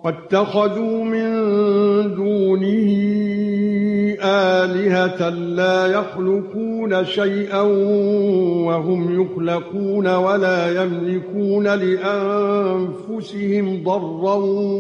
واتخذوا من دونه آلهة لا يخلقون شيئا وهم يخلقون ولا يملكون لأنفسهم ضرا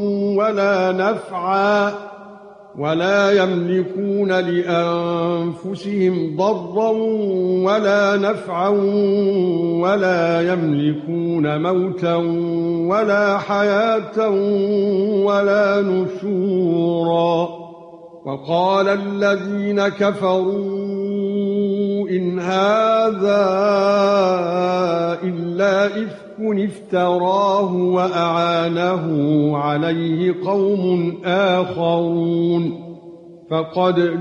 ولا نفعا ولا يملكون موتا ولا حياة ولا نشورا. وقال الذين كفروا إن هذا إلا إفك افتراه وأعانه عليه قوم آخرون فقد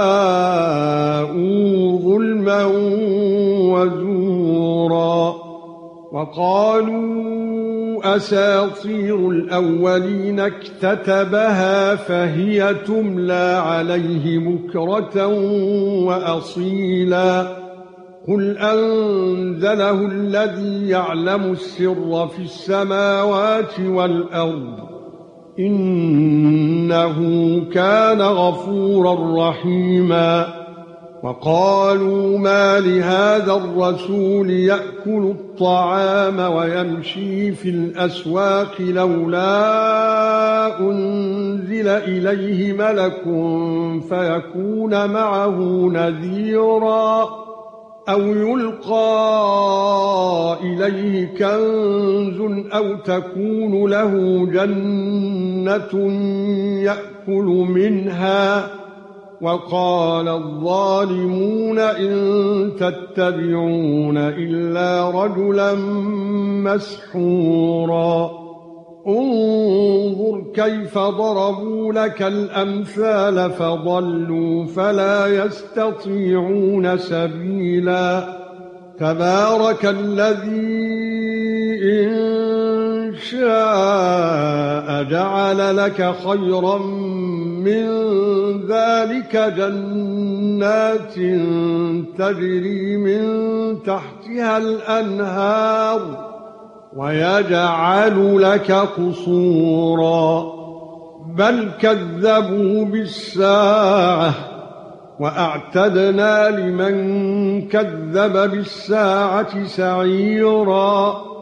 جاءوا ظلما وزورا. وقالوا أساطير الأولين اكتتبها فهي تملى عليه بكرة وأصيلا. قل أنزله الذي يعلم السر في السماوات والأرض إنه كان غفورا رحيما. وقالوا ما لهذا الرسول يأكل الطعام ويمشي في الأسواق لولا أنزل إليه ملك فيكون معه نذيرا أو يلقى إليه كنز أو تكون له جنة يأكل منها. وقال الظالمون إن تتبعون إلا رجلا مسحورا. انظر كيف ضربوا لك الأمثال فضلوا فلا يستطيعون سبيلا. تبارك الذي إن شاء جعل لك خيرا من ذلك جنات تجري من تحتها الأنهار ويجعل لك قصورا بل كذبوا بالساعة وأعتدنا لمن كذب بالساعة سعيرا.